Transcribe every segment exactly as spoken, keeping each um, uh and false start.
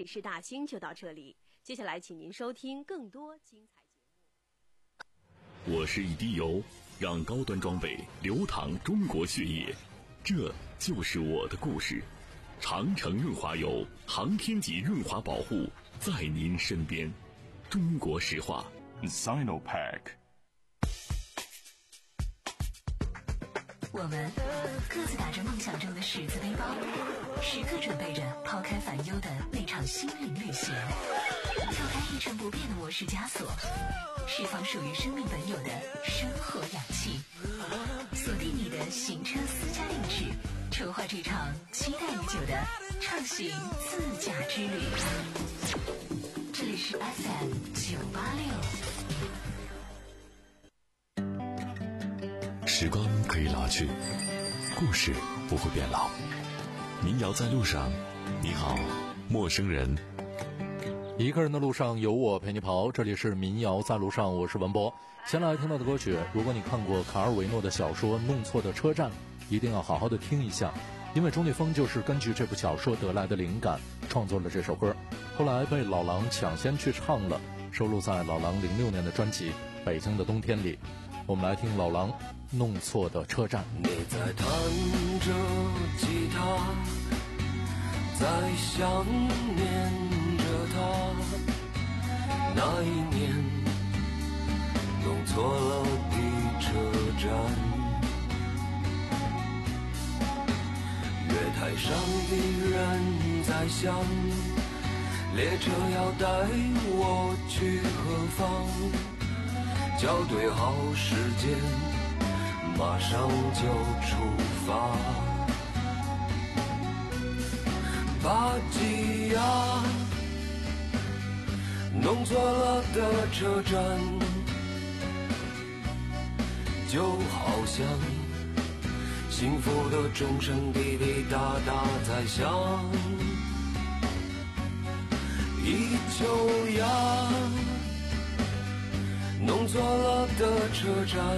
里是大兴就到这里，接下来请您收听更多精彩节目。我是一滴油，让高端装备流淌中国血液，这就是我的故事。长城润滑油，航天级润滑保护，在您身边。中国石化 Sinopec。 我们各自打着梦想中的十字背包，时刻准备着抛开烦忧的那场心灵旅行，跳开一成不变的我式枷锁，释放属于生命本有的生活氧气，锁定你的行车私家定制，筹划这场期待已久的畅行自驾之旅。这里是 F M 九八六。 时光可以老去，故事不会变老。民谣在路上，你好，陌生人。 一个人的路上有我陪你跑，这里是民谣在路上，我是文博。先来听到的歌曲，如果你看过卡尔维诺的小说《弄错的车站》，一定要好好的听一下，因为钟立风就是根据这部小说得来的灵感创作了这首歌，后来被老狼抢先去唱了，收录在老狼零六年的专辑《北京的冬天》里。我们来听老狼弄错的车站。 你在弹着吉他，在想念着他，那一年弄错了的车站，月台上的人在想，列车要带我去何方，校对好时间，马上就出发。巴吉亚，弄错了的车站，就好像幸福的钟声滴滴答答在响。一九呀，弄错了的车站，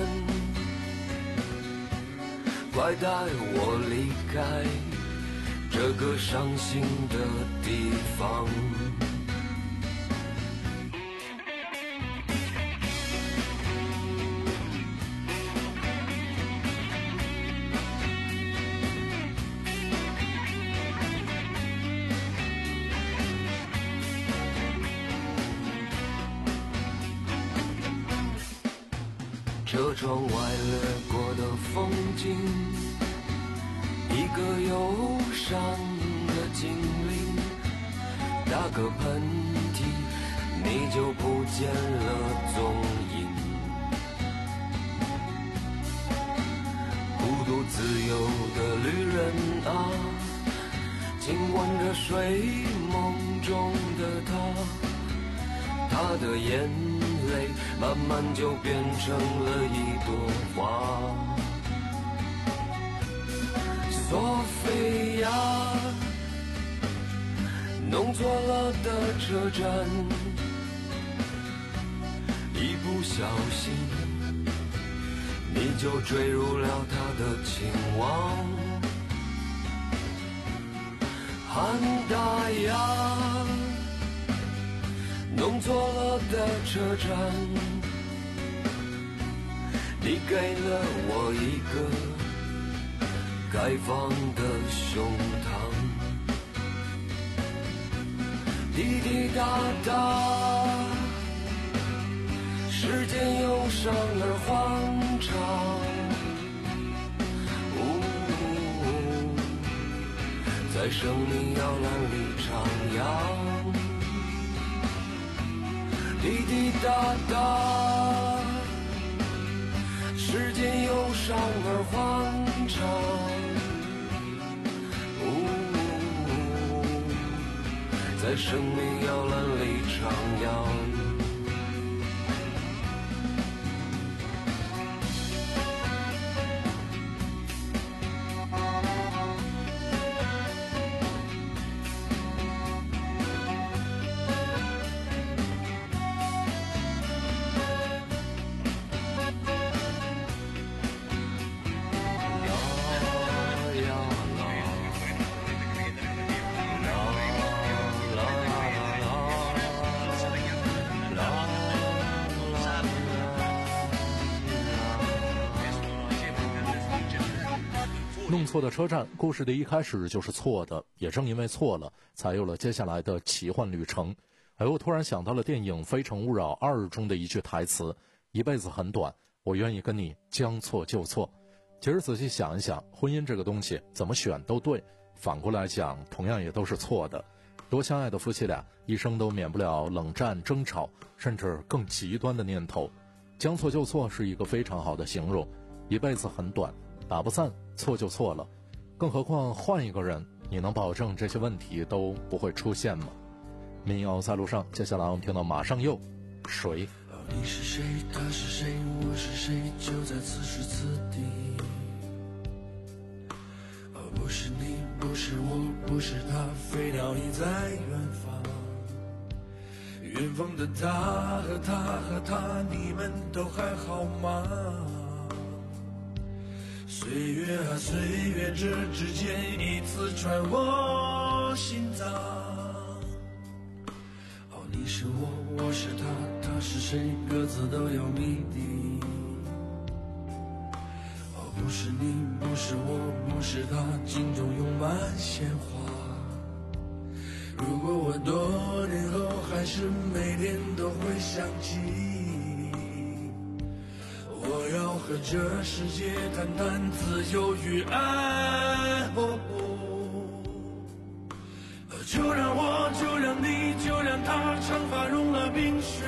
快带我离开这个伤心的地方。车窗外掠过的风景，一个忧伤的精灵，打个喷嚏你就不见了踪影。孤独自由的旅人啊，亲吻着睡梦中的他，他的眼泪慢慢就变成了一朵花。索菲亚，弄错了的车站，一不小心你就坠入了他的情网。汉达亚，弄错了的车站，你给了我一个开放的胸膛。滴滴答答，时间忧伤而欢畅。呜，在生命摇篮里徜徉。滴滴答答，时间忧伤而欢畅。在生命摇篮里徜徉。啦啦啦啦弄错的车站，故事的一开始就是错的，也正因为错了，才有了接下来的奇幻旅程。哎，我突然想到了电影《非诚勿扰二》中的一句台词：一辈子很短，我愿意跟你将错就错。其实仔细想一想，婚姻这个东西怎么选都对，反过来讲同样也都是错的。多相爱的夫妻俩一生都免不了冷战争吵，甚至更极端的念头。将错就错是一个非常好的形容，一辈子很短，打不散错就错了，更何况换一个人，你能保证这些问题都不会出现吗？民谣在路上，接下来我们听到马上又谁？ 你是谁，他是谁，我是谁，就在此时此地。哦，不是你，不是我，不是他，飞鸟已在远方。远方的他和他和他，你们都还好吗？岁月啊岁月，这指尖一次穿我心脏。哦，你是我，我是他，他是谁，各自都有谜底。哦，不是你，不是我，不是他，镜中涌满鲜花。如果我多年后还是每天都会想起，我要和这世界谈谈自由与爱。哦哦，就让我，就让你，就让他，长发融了冰雪，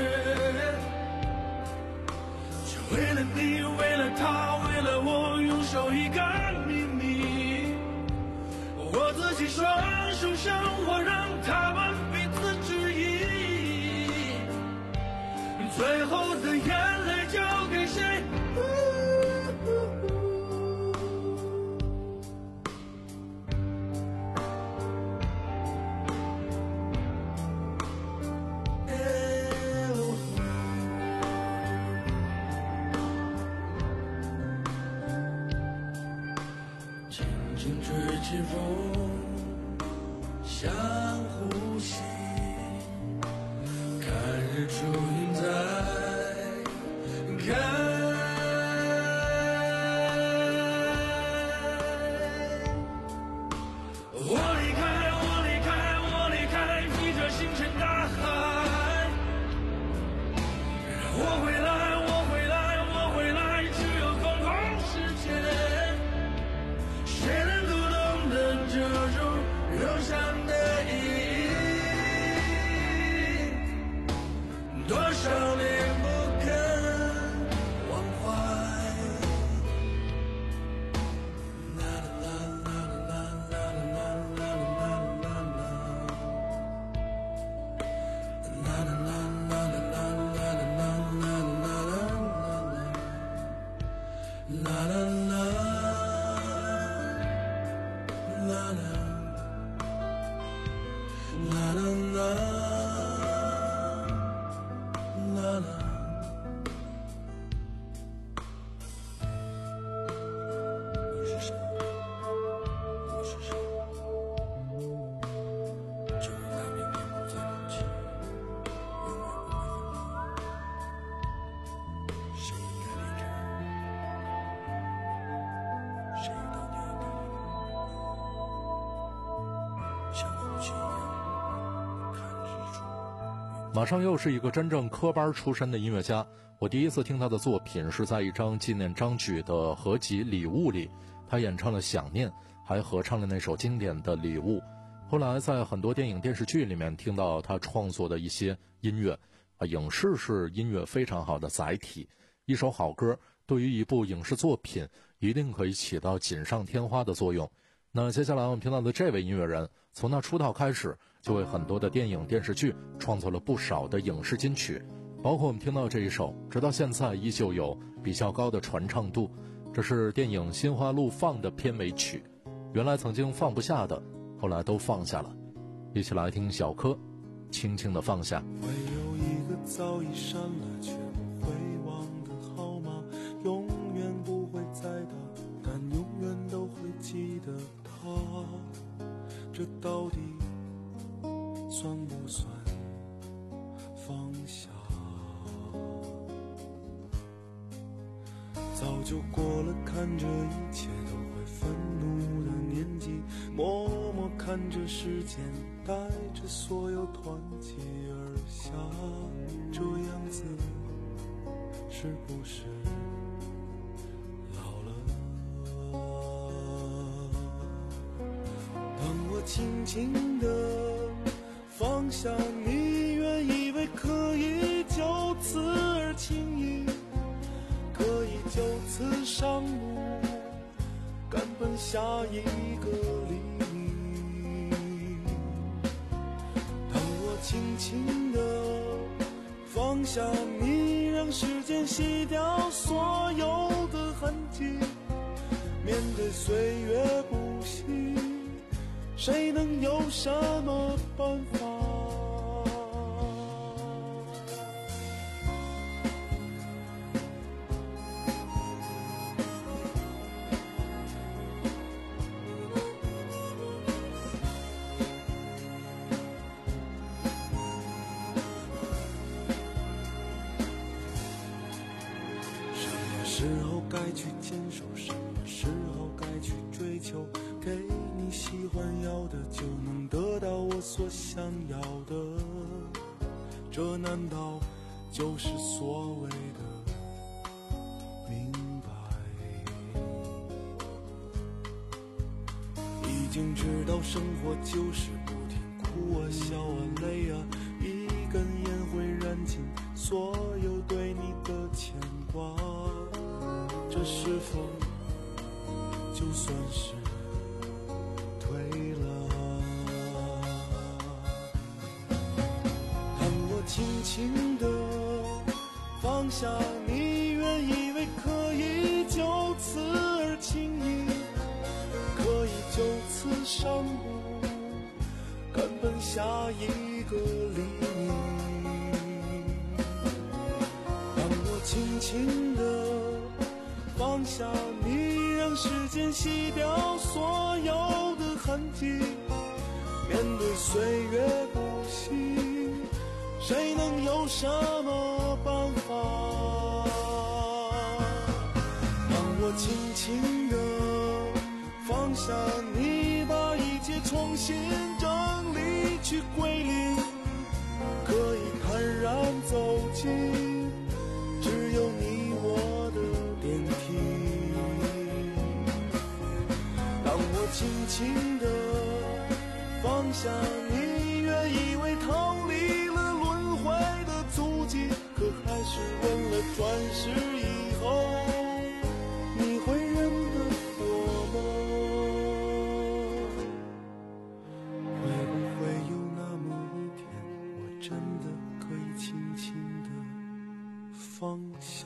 就为了你，为了他，为了我，拥守一个秘密。我自己双手向我，让他们彼此指引，最后的眼泪交给谁？轻轻吹起风，相呼吸，看日出云在开。我离开，我离开，我离开，披着星辰大海。我回来，我回来，我回来，只有空空世界。谁能够懂得这种忧伤的意义？多少年不肯忘怀。啦啦啦啦啦啦啦啦啦啦啦啦啦啦啦啦。La la la la la la la。 你是谁？我是谁？就让它明天不再哭泣，永远不会分离。谁应该离开？谁当年应该离开？像呼吸一样看日出。 马上又是一个真正科班出身的音乐家，我第一次听他的作品是在一张纪念张举的合集《礼物》里，他演唱了《想念》，还合唱了那首经典的《礼物》。后来在很多电影电视剧里面听到他创作的一些音乐，啊，影视是音乐非常好的载体，一首好歌对于一部影视作品一定可以起到锦上添花的作用。那接下来我们听到的这位音乐人，从他出道开始就为很多的电影电视剧创作了不少的影视金曲，包括我们听到这一首直到现在依旧有比较高的传唱度，这是电影《心花怒放》的片尾曲，原来曾经放不下的后来都放下了。一起来听小柯轻轻地放下。 会有一个早已删了却不会忘的号码，永远不会再打，但永远都会记得他。这到底算不算放下？早就过了看着一切都会愤怒的年纪，默默看着时间带着所有团结而下，这样子是不是老了？当我轻轻地放下你，原以为可以就此而轻易，可以就此上路，赶奔下一个黎明。当我轻轻地放下你，让时间洗掉所有的痕迹，面对岁月不息，谁能有什么办法？什么时候该去坚守，什么时候该去追求，给你喜欢要的就能得到我所想要的，这难道就是所谓的明白？已经知道生活就是不停哭啊笑啊累啊，一根烟会燃尽所有对你的牵挂，这是否就算是退了？当我轻轻地放下你，原以为可以就此而轻易，可以就此上路，赶奔下一个黎明。当我轻轻地放下你，让时间洗掉所有的痕迹，面对岁月不息，谁能有什么办法？当我轻轻地放下你，把一切重新整理去归零，可以坦然走进只有你我的电梯。当我轻轻地放下你，原以为逃离了轮回的足迹，可还是问了转世以后你会认得我吗？会不会有那么一天，我真的可以轻轻地放下？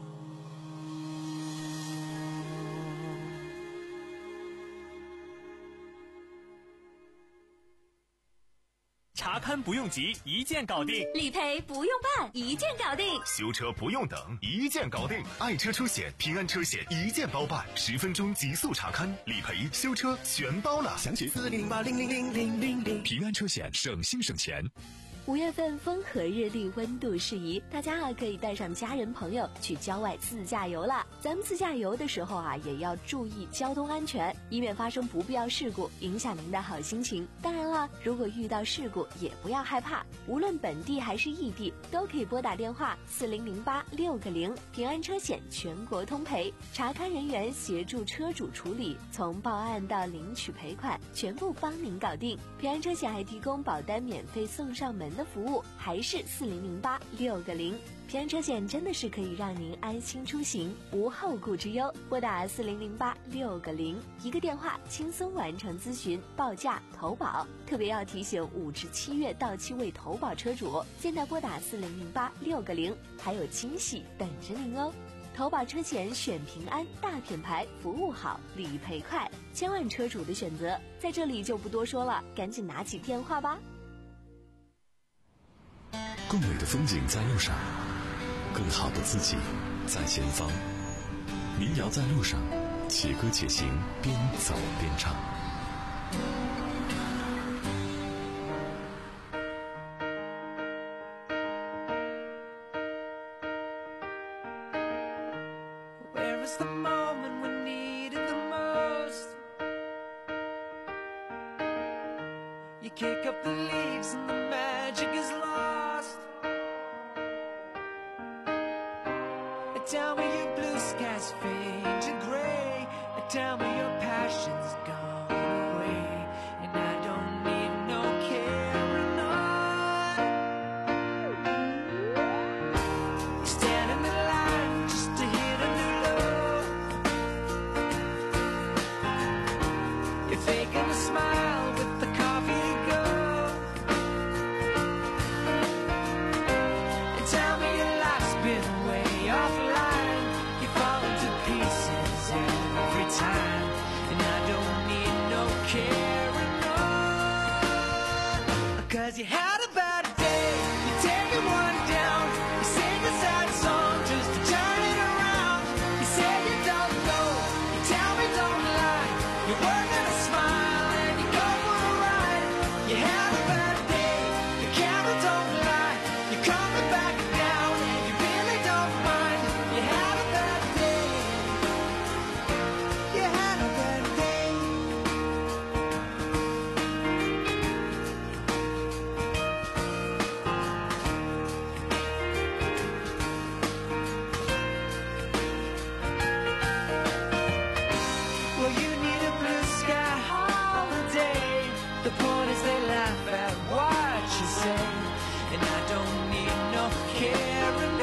查勘不用急，一键搞定； 理赔不用办，一键搞定； 修车不用等，一键搞定。爱车出险，平安车险一键包办，十分钟极速查勘，理赔、修车全包了。详情四零零八零零零零零零。平安车险，省心省钱。 五月份风和日丽，温度适宜，大家啊可以带上家人朋友去郊外自驾游了。咱们自驾游的时候啊，也要注意交通安全，以免发生不必要事故，影响您的好心情。当然了，如果遇到事故，也不要害怕，无论本地还是异地，都可以拨打电话四零零八六个零，平安车险全国通赔，查勘人员协助车主处理，从报案到领取赔款，全部帮您搞定。平安车险还提供保单免费送上门的服务，还是四零零八六个零。平安车险真的是可以让您安心出行，无后顾之忧。拨打四零零八六个零，一个电话轻松完成咨询、报价、投保。特别要提醒五至七月到期未投保车主，现在拨打四零零八六个零，还有惊喜等着您哦。投保车险选平安，大品牌，服务好，理赔快，千万车主的选择，在这里就不多说了，赶紧拿起电话吧。 更美的风景在路上，更好的自己在前方。民谣在路上，且歌且行，边走边唱。 Where was the moment we needed the most. You kick up the leaves and the magic is lost. Tell me your blue skies fade to gray. Tell me your passion's gone away. And I don't need no carrying on. You stand in the line just to hit a new low. You're faking a smile with the coffee to go. And tell me your life's been way offline. You fall into pieces every time. And I don't need no carrying on. Cause you had a bad day, you're taking one down. You sing a sad song just to turn it around. You say you don't know, you tell me don't lie. You're working a smile and you go for a ride. You had a bad day, the camera don't lie. You're coming back down and you really don't mind. You had a bad day. You had a bad day. Well, you need a blue sky holiday. The point is they laugh at what you say. And I don't need no carrying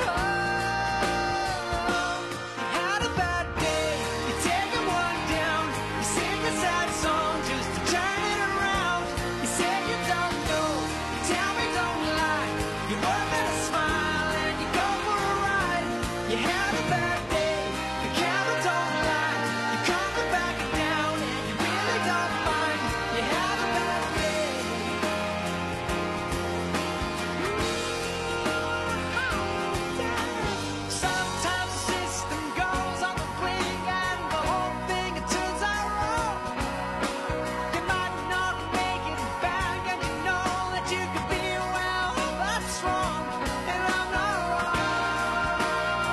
on. You had a bad day, you're taking one down. You sing a sad song just to turn it around. You say you don't know, you tell me don't lie. You're working a smile and you go for a ride. You had a bad day, the camera don't lie. You're coming back down and you really don't mind. You had a bad day. Sometimes the system goes on the blink and the whole thing it turns out wrong. You might not make it back and you know that you could be well, that's wrong. And I'm not wrong.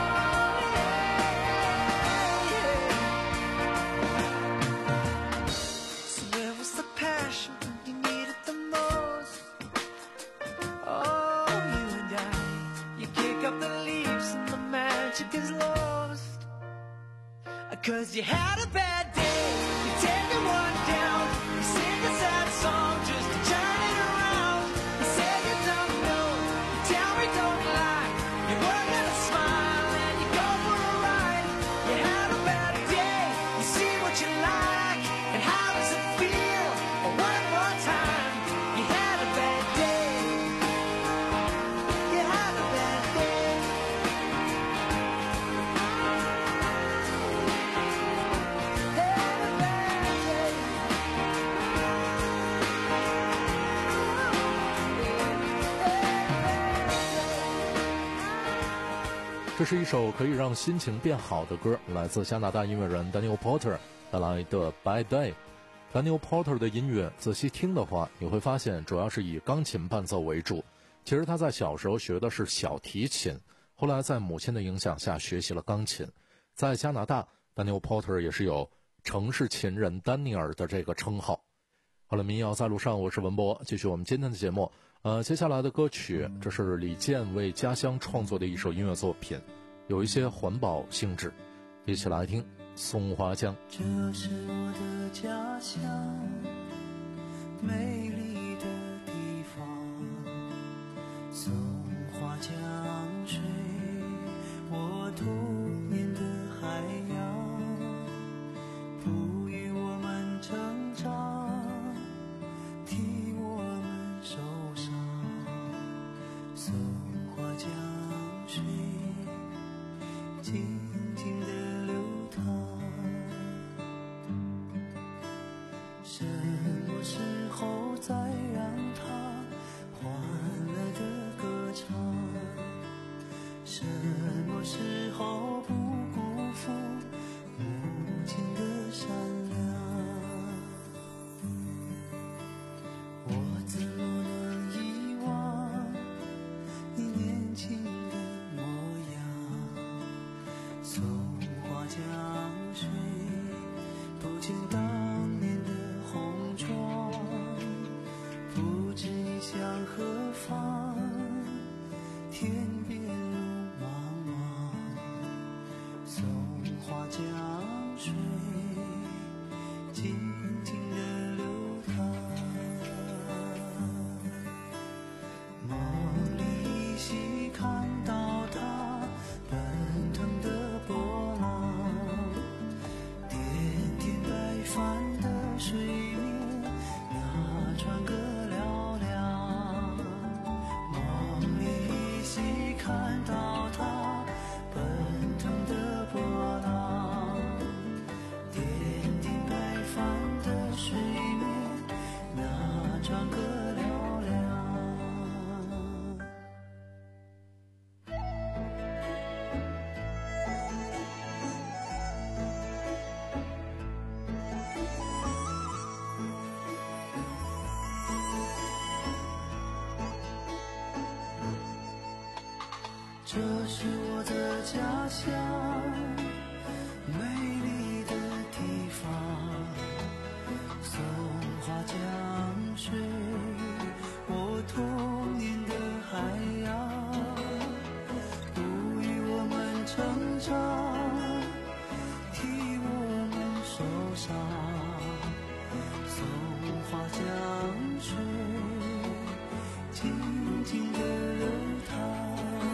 So where was the passion when you needed the most? Oh, you and I, you kick up the leaves and the magic is lost. Cause you had a bad day, you're taking one down. You sing a sad song just to turn it around. You say you don't know, you tell me don't lie. You're working a smile and you go for a ride. You had a bad day, you see what you like. And how does it feel? Oh, one more time. You had a bad day. You had a bad day. Had a bad day. 这是一首可以让心情变好的歌，来自加拿大音乐人 Daniel Porter 带来的 Bad Day。Daniel Porter 的音乐仔细听的话，你会发现主要是以钢琴伴奏为主。其实他在小时候学的是小提琴，后来在母亲的影响下学习了钢琴。在加拿大 Daniel Porter 也是有城市琴人丹尼尔的这个称号。好了，民谣在路上，我是文博，继续我们今天的节目。呃，接下来的歌曲，这是李健为家乡创作的一首音乐作品，有一些环保性质，一起来听《松花江》。 这是我的家乡，美丽的地方，松花江水，我童年的海洋，哺育我们成长，替我们受伤。松花江水静静地流淌，什么时候再让它欢乐地歌唱？什么时候不辜负母亲的善良？我怎么能遗忘你年轻的模江水，不见当年的红妆，不知你向何方，天边路茫茫。松花江水静静地流淌，梦里依稀看到它奔腾的波浪，点点白帆的水面，那船歌嘹亮。梦里依稀看到它奔腾的波浪，点点白帆的水面，那船歌嘹亮。这是我的家乡，美丽的地方。松花江水，我童年的海洋，哺育我们成长，替我们受伤。松花江水静静地流淌，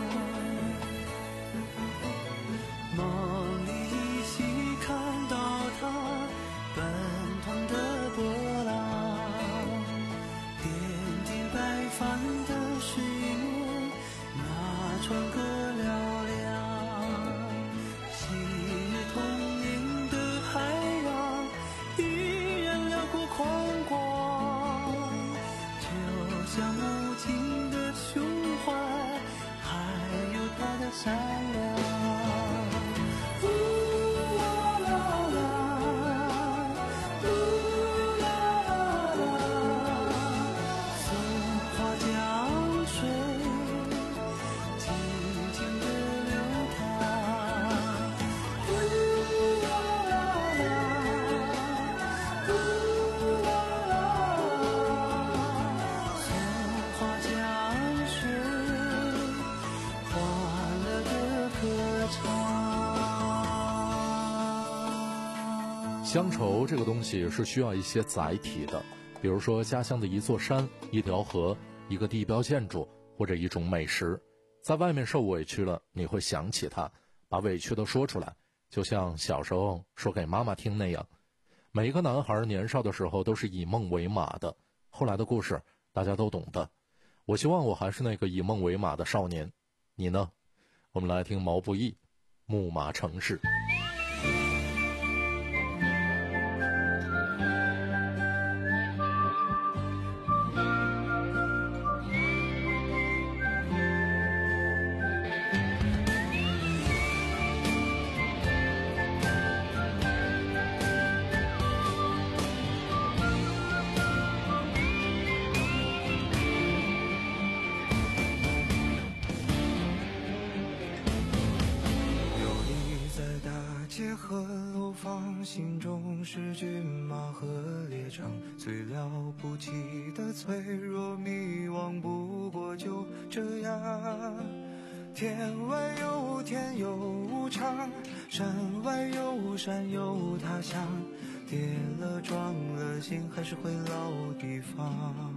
梦里依稀看到它奔腾的波浪，点点白帆的水面，那船歌嘹亮。昔日童年的海洋依然辽阔宽广，就像无尽的胸怀，还有它的善良。 乡愁这个东西是需要一些载体的，比如说家乡的一座山、一条河、一个地标建筑或者一种美食。在外面受委屈了，你会想起它，把委屈都说出来，就像小时候说给妈妈听那样。每一个男孩年少的时候都是以梦为马的，后来的故事大家都懂的。我希望我还是那个以梦为马的少年，你呢？我们来听毛不易《木马城市》。 和楼房，心中是骏马和猎场，最了不起的脆弱迷惘，不过就这样。天外有天有无常，山外有山有他乡，跌了撞了心还是回老地方。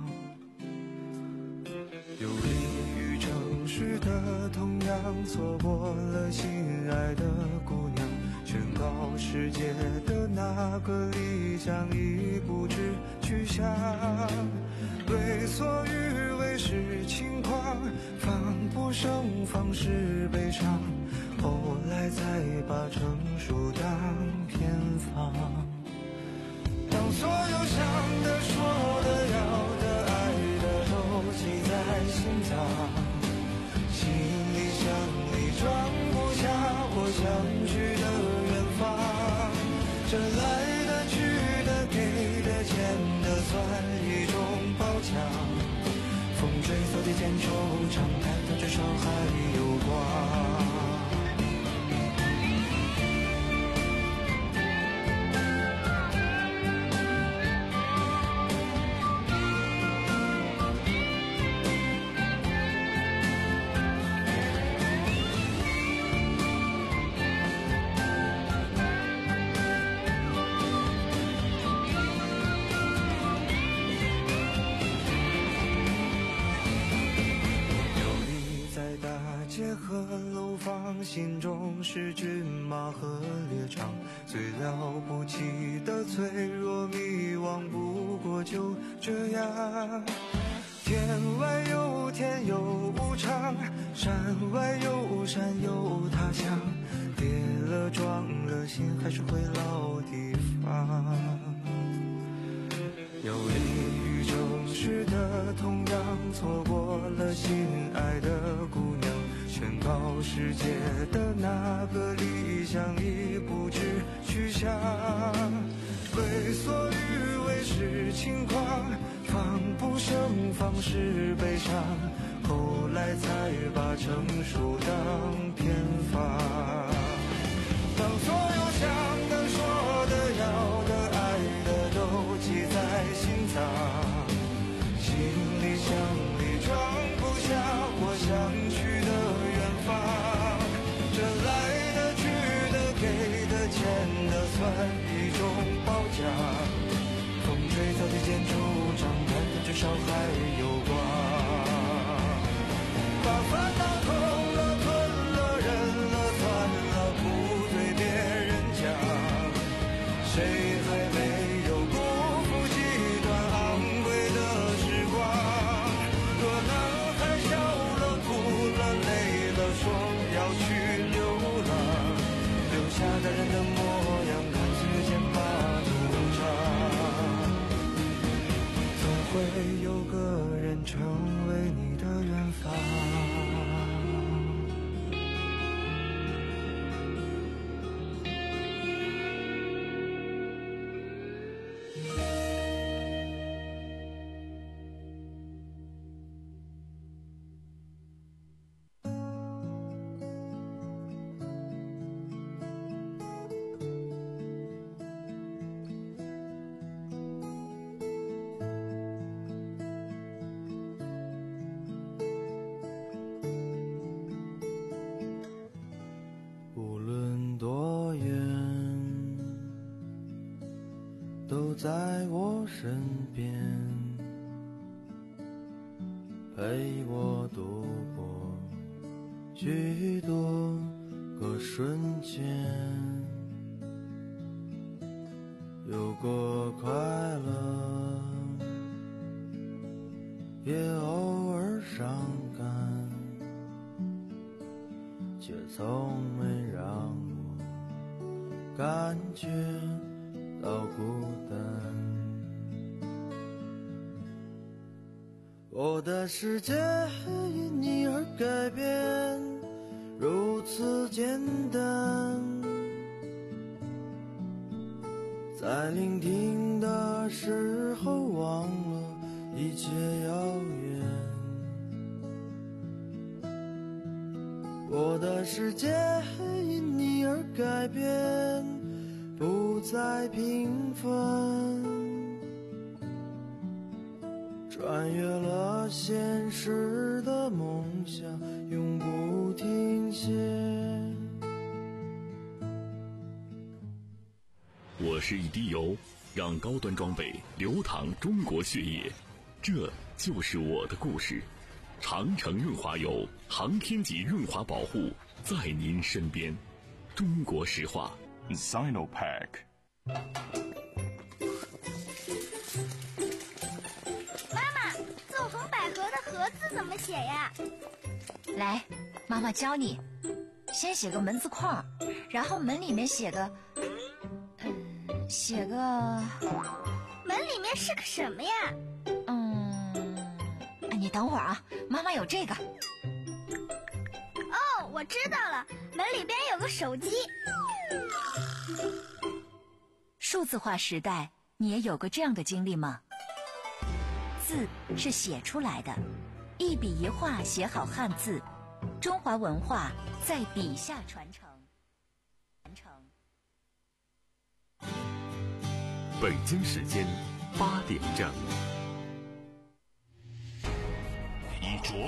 有利于城市的同样，错过了心爱的姑娘，宣告世界的那个理想已不知去向。为所欲为是轻狂，防不胜防是悲伤，后来才把成熟当偏方。当所有想的说的要的爱的都记在心脏，行李箱里装不下我想去的远方。这来的去的给的欠的算一种褒奖，风吹草低见惆怅，抬头至少还有光。 和楼房，心中是骏马和猎场，最了不起的脆弱迷惘，不过就这样。天外有天有无常，山外有山有他乡，跌了撞了心还是回老地方。游离于城市的同样，错过了心爱的姑娘，宣告世界的那个理想已不知去向。为所欲为是轻狂，防不胜防是悲伤，后来才把成熟当偏方。当所有想的说的要的爱的都记在心脏，行李箱里装不下我想去的远方。这来的去的给的欠的算一种褒奖，风吹草低见惆怅，但愿至少还有光。把烦恼吞了吞了忍了算了，不对别人讲，谁还没有辜负几段昂贵的时光。若男孩笑了哭了累了说要去流浪，留下大人的模样，看岁月剑拔弩张。总会有个人成为你的远方。无论多远，都在我身边，陪我度过许多个瞬间，有过快乐，也偶尔伤感，却从没让我感觉到孤单。我的世界因你而改变，如此简单。在聆听的时候忘了一切遥远。我的世界因你而改变，不再平凡，穿越了现实的梦想，永不停歇。 我是一滴油，让高端装备流淌中国血液，这就是我的故事。长城润滑油，航天级润滑保护，在您身边。中国石化 Sinopack。 妈妈，纵横捭阖的阖字怎么写呀？ 来，妈妈教你，先写个门字框，然后门里面写个嗯，写个门里面是个什么呀？ 嗯，你等会儿啊，妈妈有这个。 哦，我知道了，门里边有个手机。 数字化时代，你也有过这样的经历吗？字是写出来的，一笔一画写好汉字，中华文化在笔下传承。传承。 北京时间八点整。